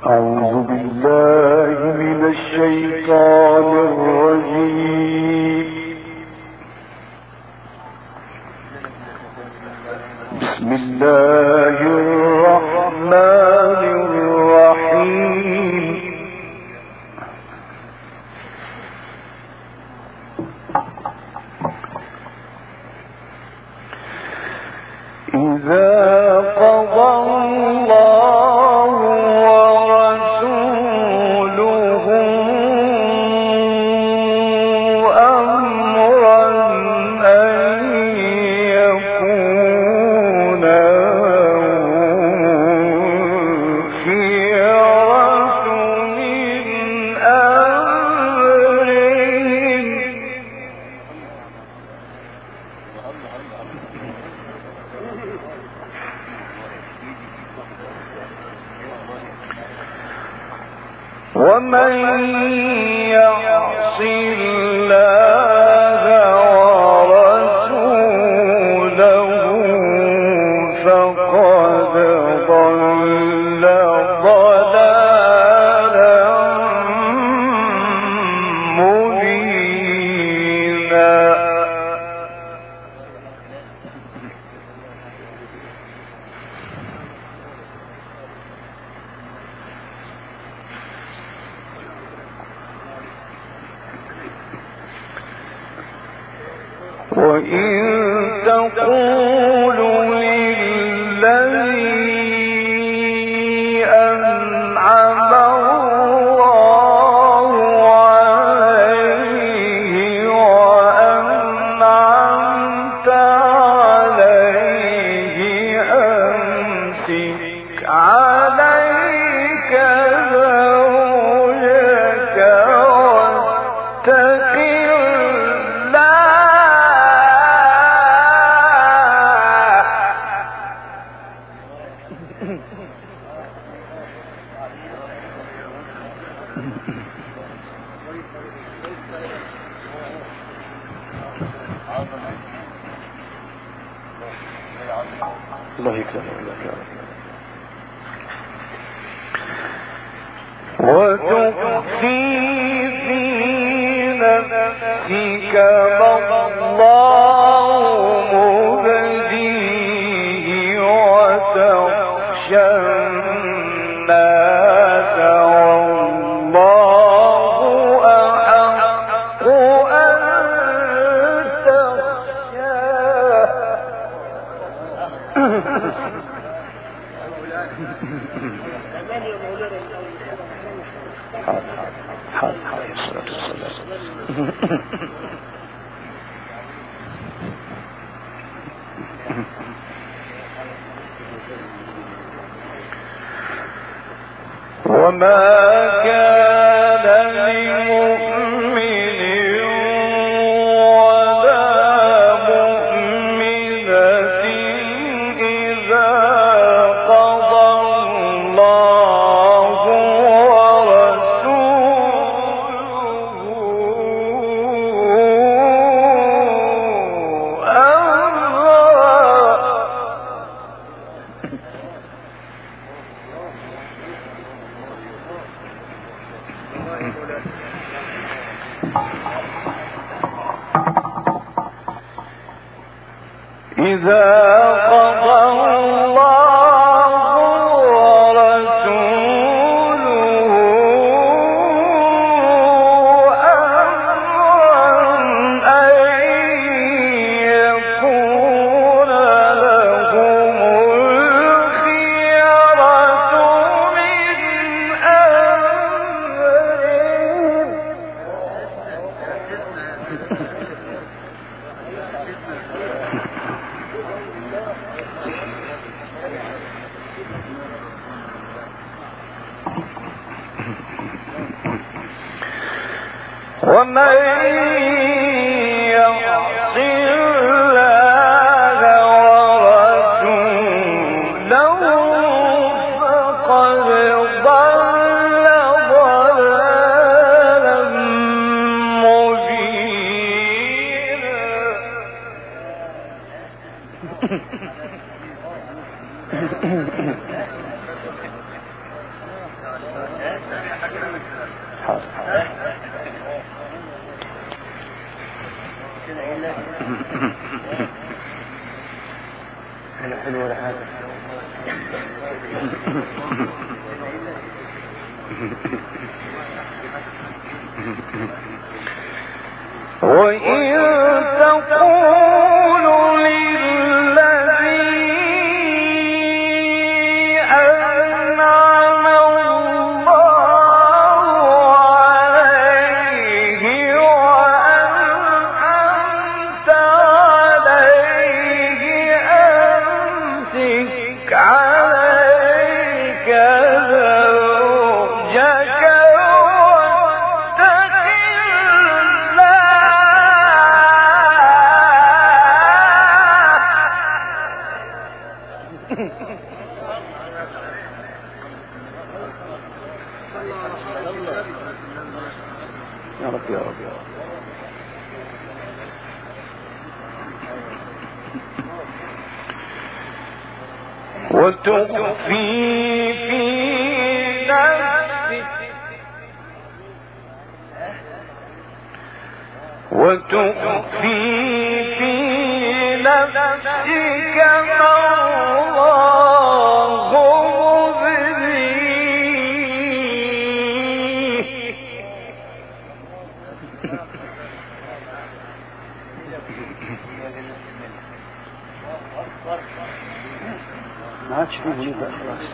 أعوذ بالله من الشيطان الرجيم. بسم الله الرحمن الرحيم. إذا قضى الله ورسوله أمرا أن يكون خيرة من أمرهم. ومن يعص الله ورسوله فقد ضل ضلالا مبينا. وإن تقولوا للذي أنعم الله عليه وأنعمت عليه أمسك عليك زوجك واتق الله يكرمك. وتخفي في نفسك ما الله مبديه وتخشى الناس والله أحق أن تخشاه. وما كان لمؤمن ولا مؤمنة إذا قضى الله ورسوله أمرا إذا قضى الله ورسوله أمرا أن يكون لهم الخيرة من أمرهم. ومن يعص الله ورسوله فقد ضل ضلالا مبينا. حلو ولا حاجة. وإن تقول للذي أنعم الله عليه وأنعمت عليه أمسك عليك زوجك واتق يا رب يا رب يا رب. وتخفي في نفسك ما الله مبديه ما عادش فيه هناك خلاص.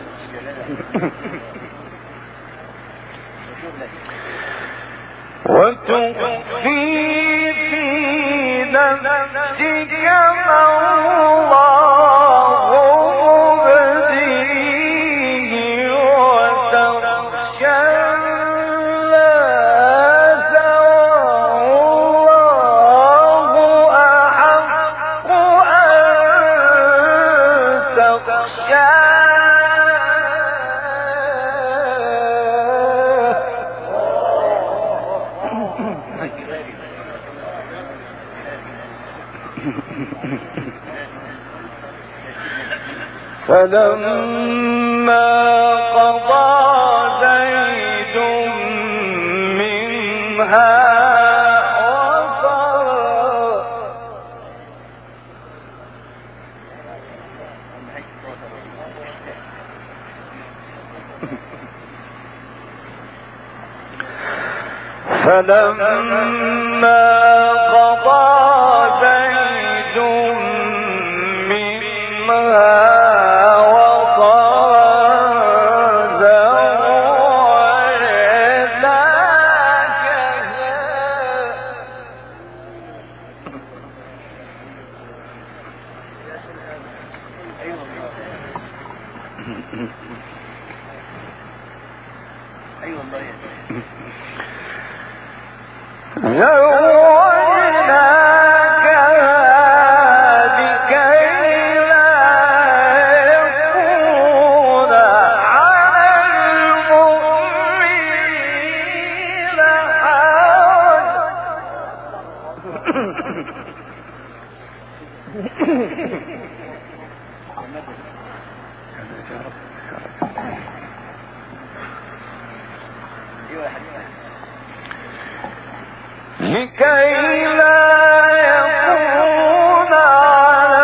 وتخفي في نفسك ما الله مبديه وتخشى الناس والله أحق أن تخشاه فلما قضى زيد منها وطرا فلما قضى زيد منها لكي لا يكون على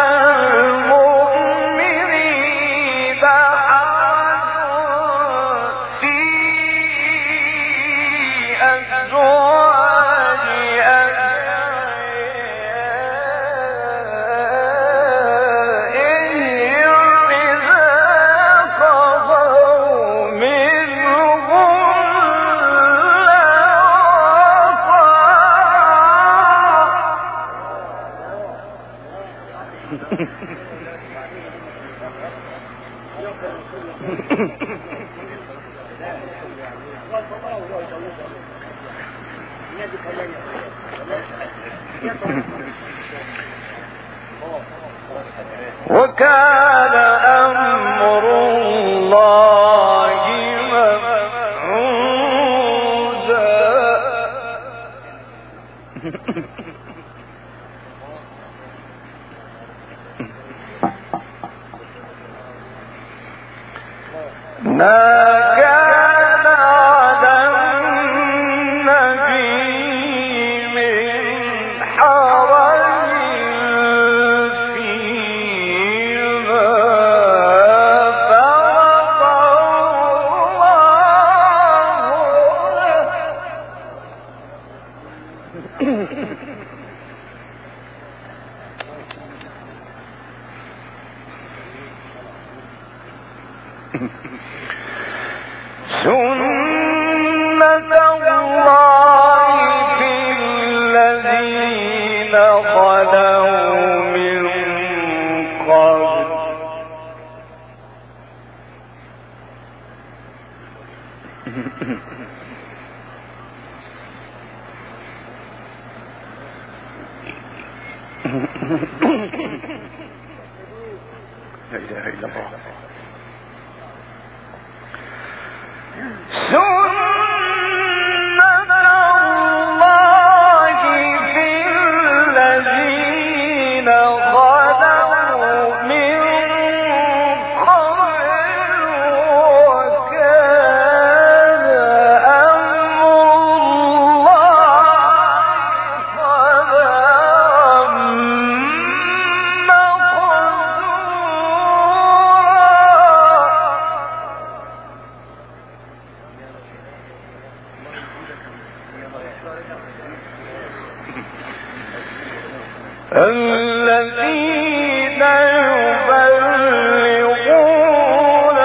المؤمنين حرج في أزواج أدعيائهم إذا قضوا منهن وكان أمر الله مفعولا. ما كان على النبي من حرج سنة الله في الذين خلوا من قبل لا إله إلا الله. سنة الله في الذين خلوا من قبل وكان أمر الله قدرا الذين يبلغون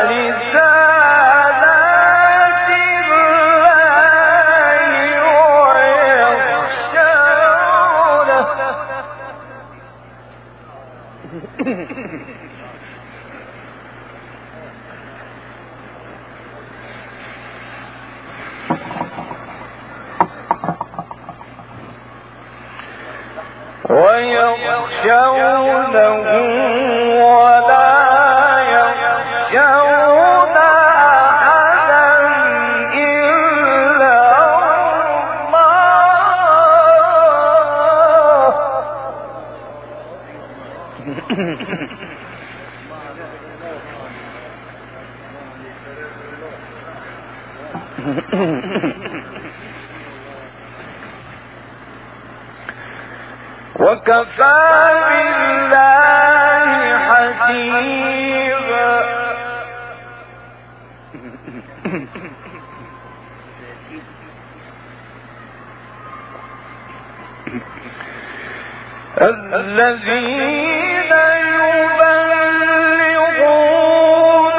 رسالات الله ويخشونه ولا يخشون أحدا إلا الله وكفى بالله حسيبا الذين يبلغون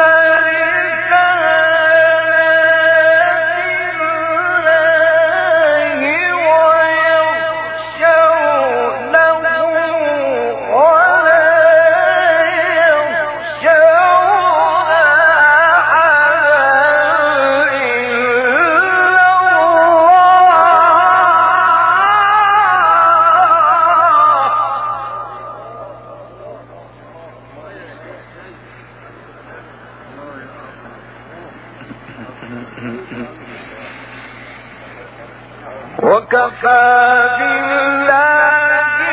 وكفى بالله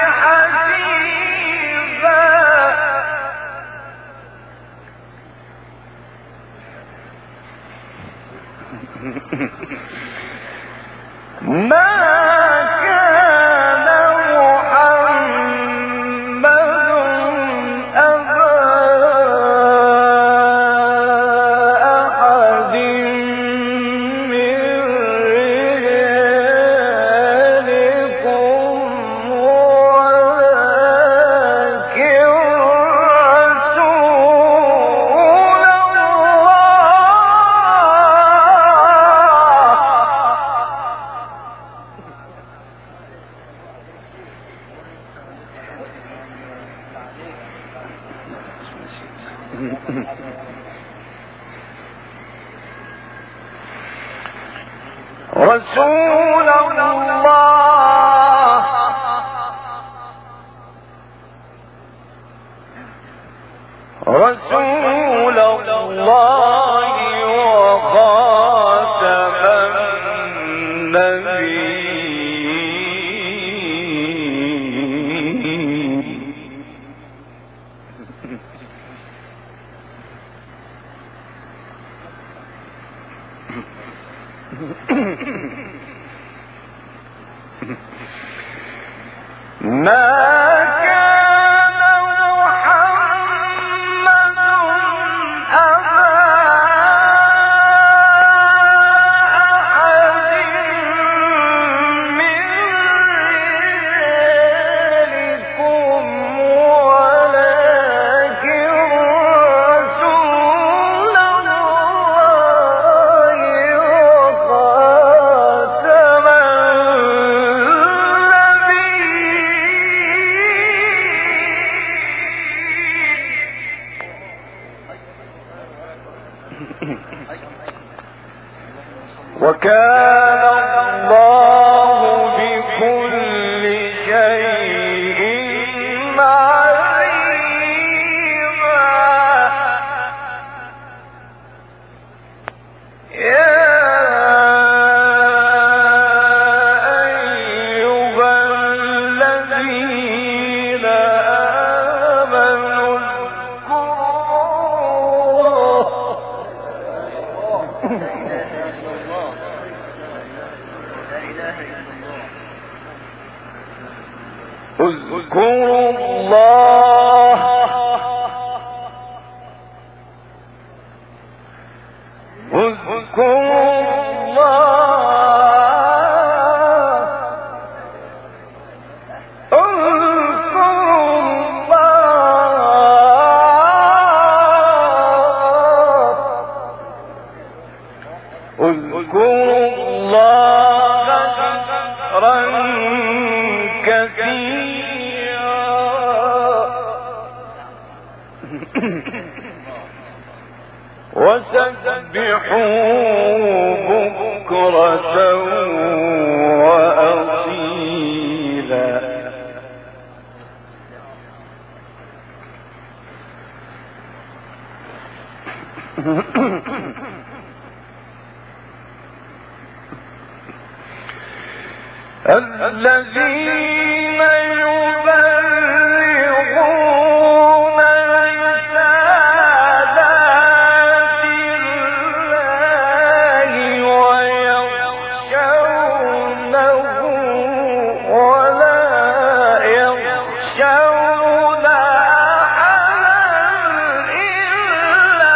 حسيبا ما كان محمد أبا أحد من رجالكم ولكن رسول رسول الله رسول الله وخاتم النبيين ما كان محمد أبا أحد من رجالكم ولكن رسول الله وكان الله بكل شيء عليما. يا أيها الذين آمنوا اذكروا الله وسبحوه بكرة وأصيلا. الذين يبلغون رسالات الله ويخشونه ولا يخشون أحدا إلا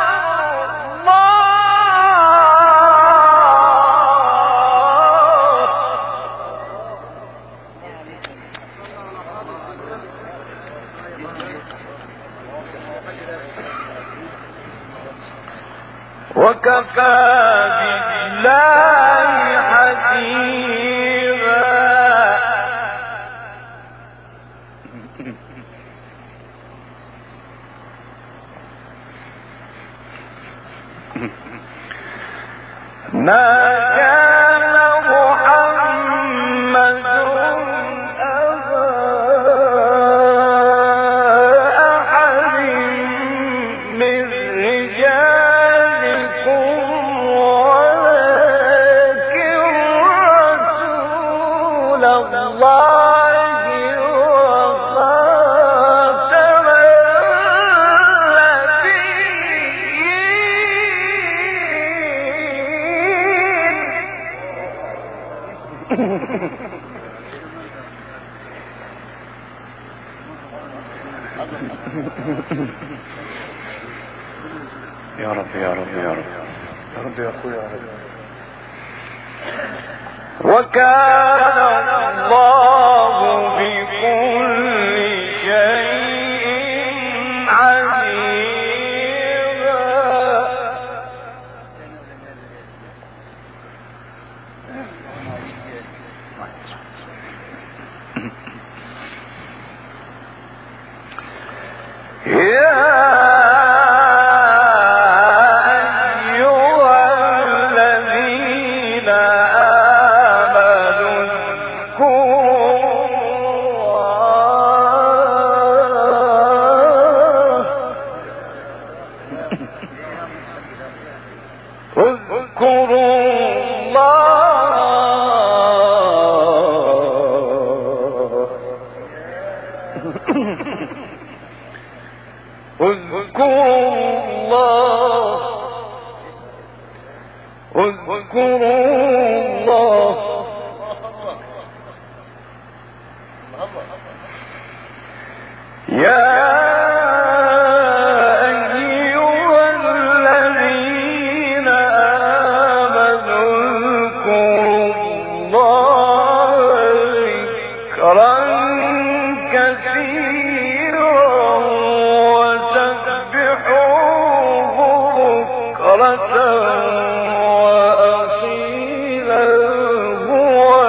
وكفى بالله حسيبا. ما كان محمد أبا أحد من رجالكم ولكن رسول الله وخاتم النبيين. يا رب يا رب يا رب يا رب يا اخويا يا رب. وكان الله بكل شيء عليما.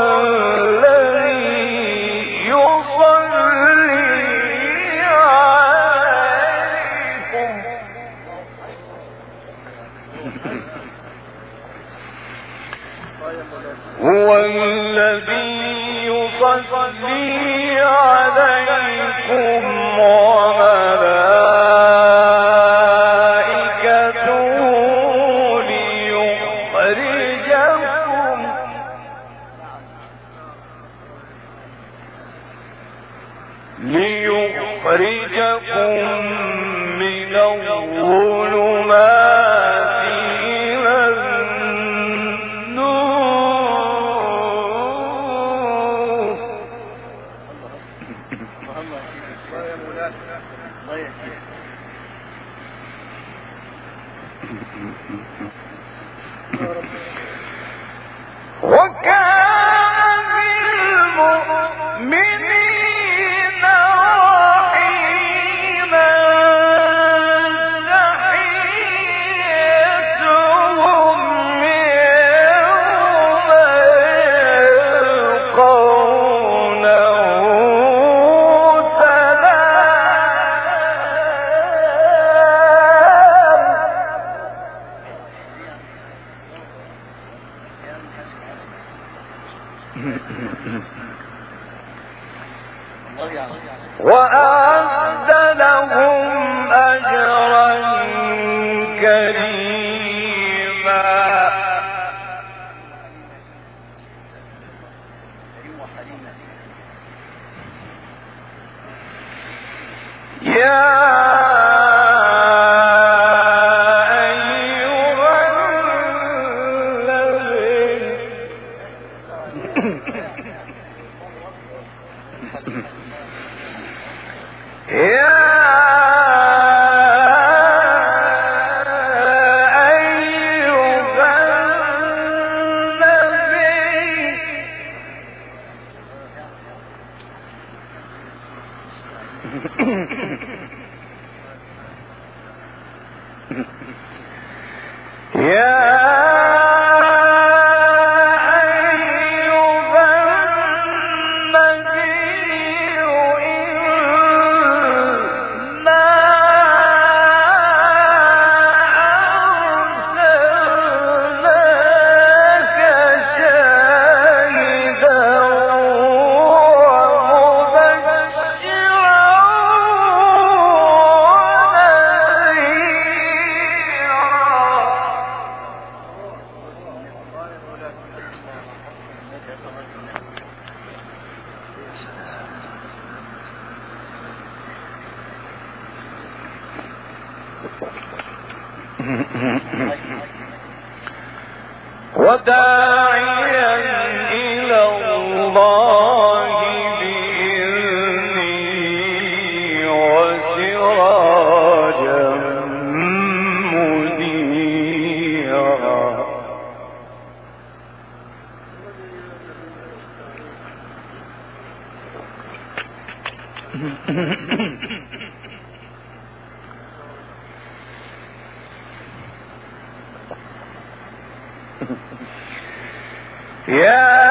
يصلي هو الذي يصلي عليكم ليخرجكم من الظلمات إلى النور. وكان بالمؤمنين رحيما تحيتهم يوم يلقونه وأعد لهم أجرا كريما. يا وداعيا إلى الله بإذنه وسراجا منيرا. يا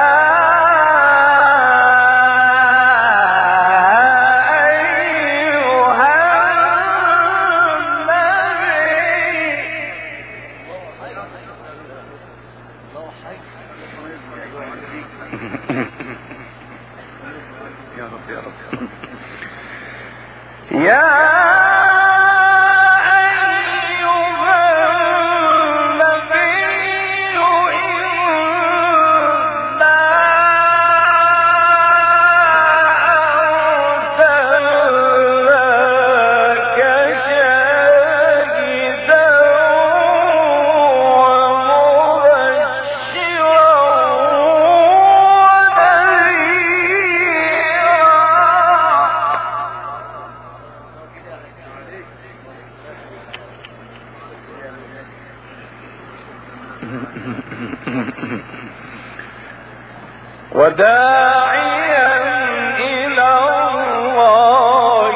أيها النبي وداعيا إلى الله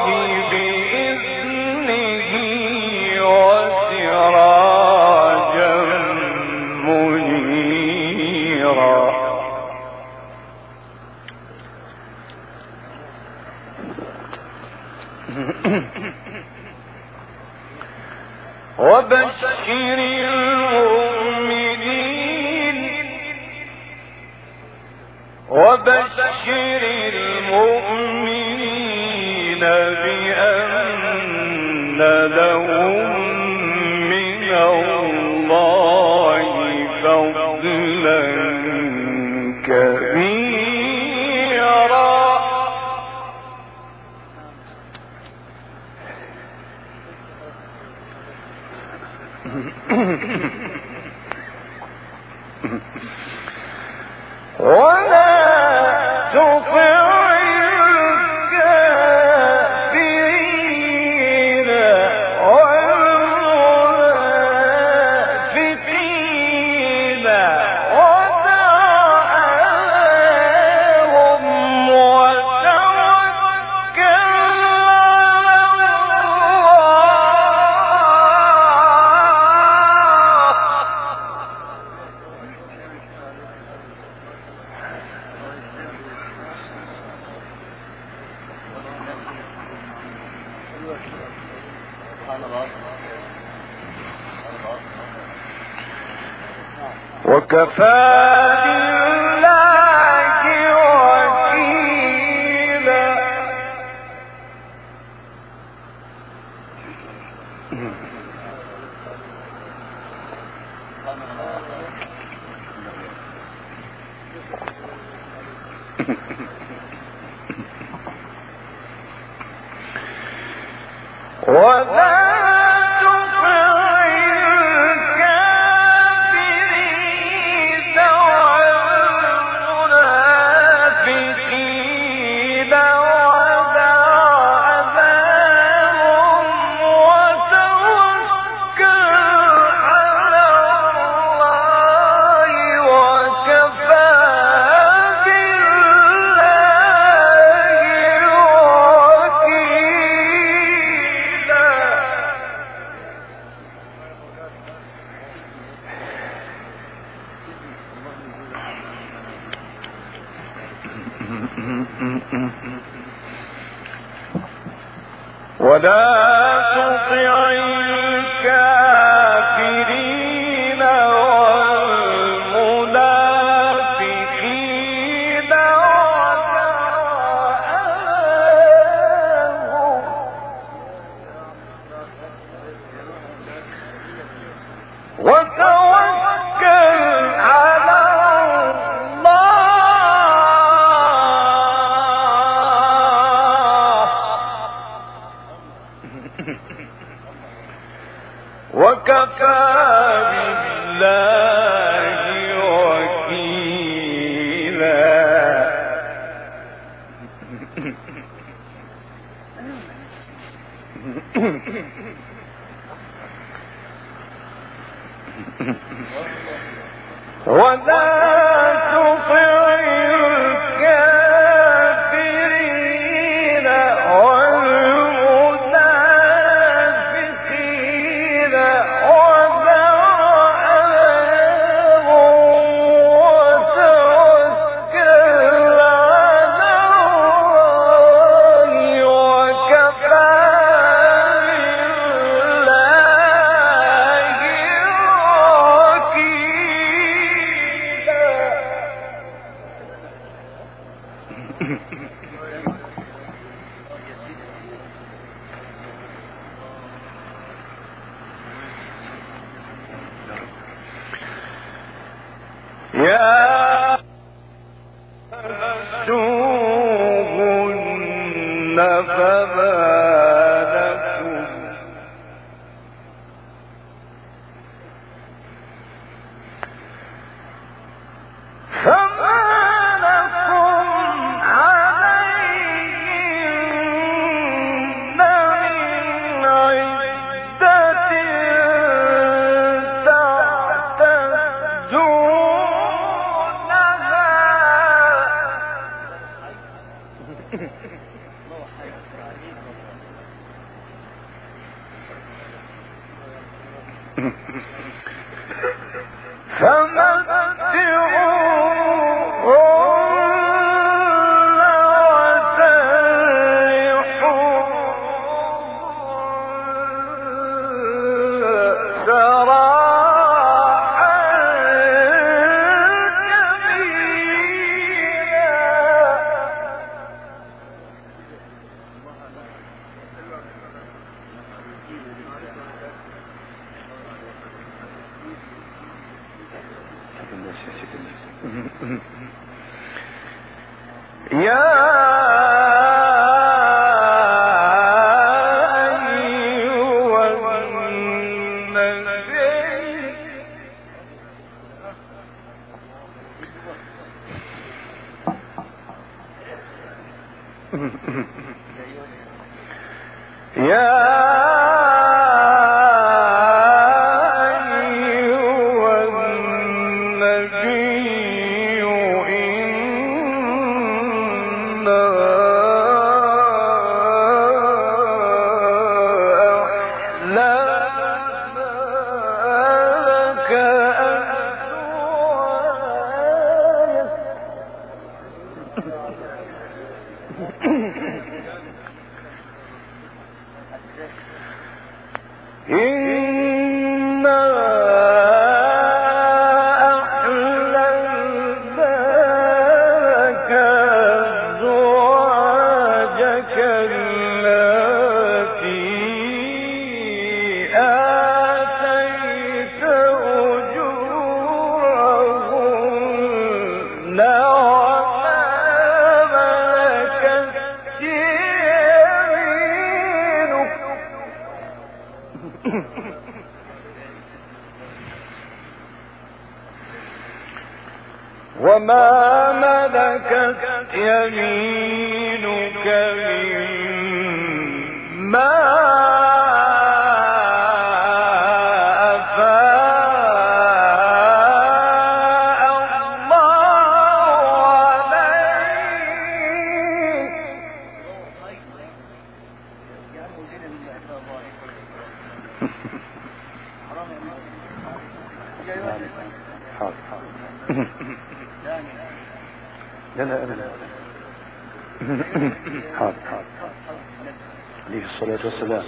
بإذنه وسراجا منيرا. وبشر المؤمنين وبشر المؤمنين بأن لهم من الله فضلا كبيرا. ولا تطع الكافرين والمنافقين ودع عنهم وتوكل على وكفى بالله وكيلا. ولا تطع الكافرين والمنافقين وتوكل على وكفى بالله وكيلا. ولا تطع الكافرين والمنافقين ودع عنهم وتوكل على الله وكفى بالله يا أيها فما لكم عليهن من عدة تعتدون وما ملكت يمينك مما أفاء الله عليك. لا أبدا. حاضر عليه الصلاة والسلام.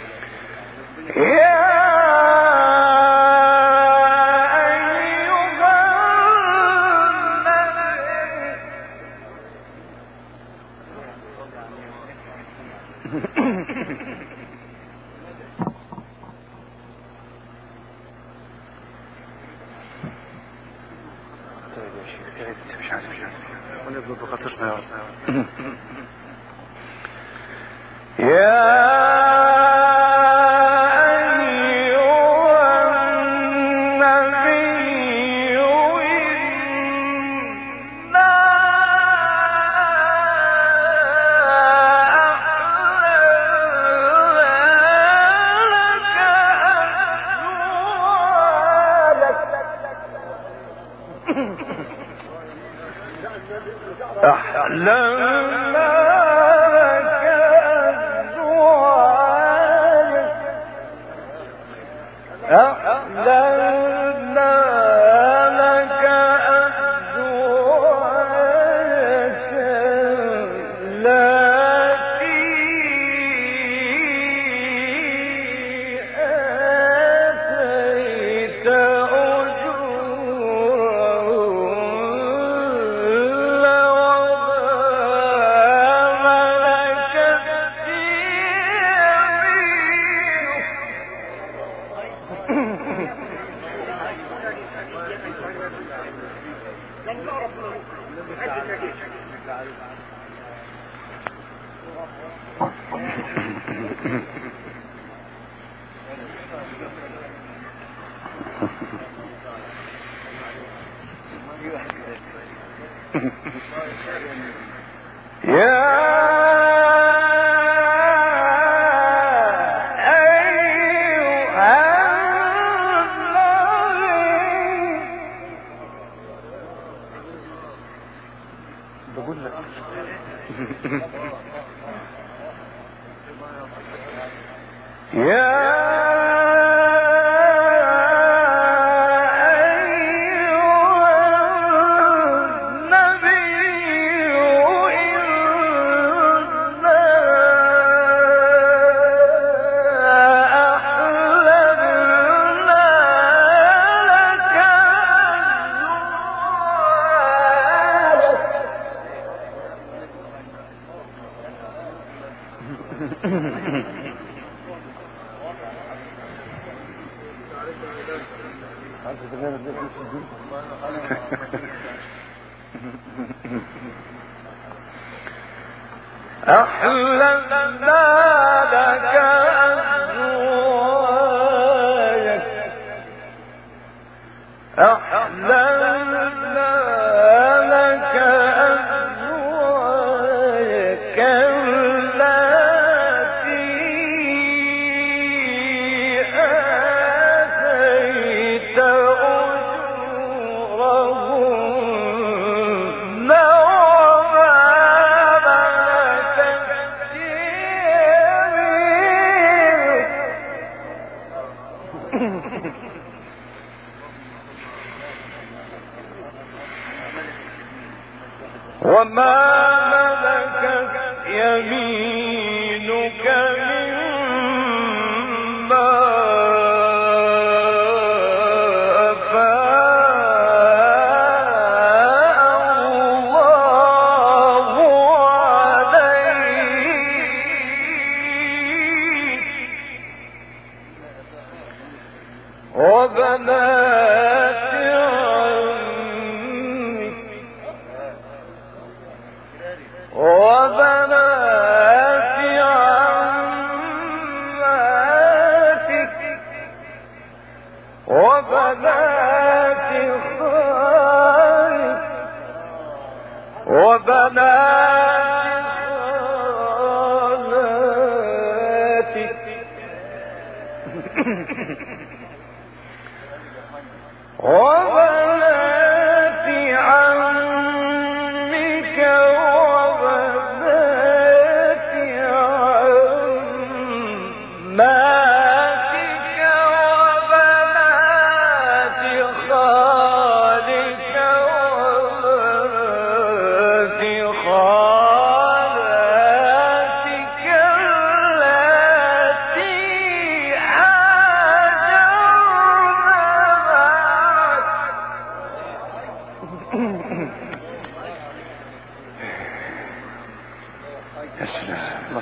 ونبدأ بخطرنا يا أحللنا لك أزواجك أحللنا لك أزواجك التي آتيت أجورهن وما ملكت يمينك مما أفاء الله عليك وبنات وبنات عماتك وبنات خالك وبنات خالاتك وبنات عمك وبنات عماتك وبنات خالك وبنات خالاتك التي يا سلام الله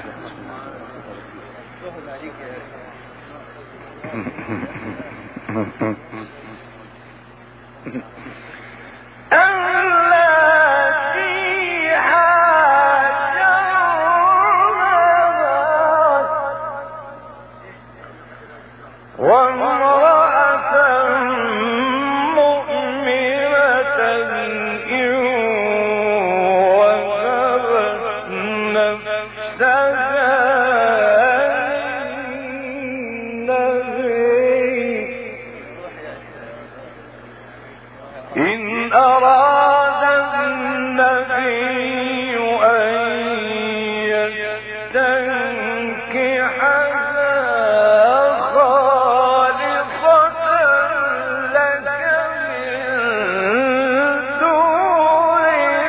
التي هاجرنا وامرأة مؤمنة إن وهبت نفسها للنبي إن أراد النبي أن يستنكحها خالصة لك من دون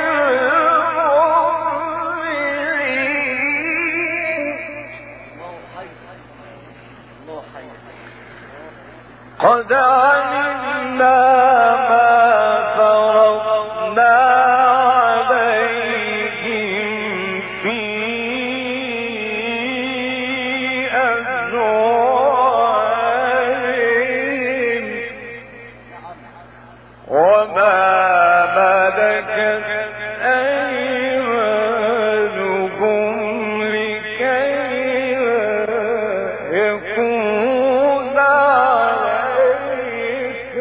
المؤمنين قد علمنا ما فرضنا عليهم في أزواجهم وما ملكت أيمانهم لكي لا يكون عليك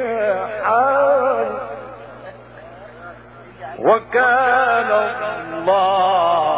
حرج وكان الله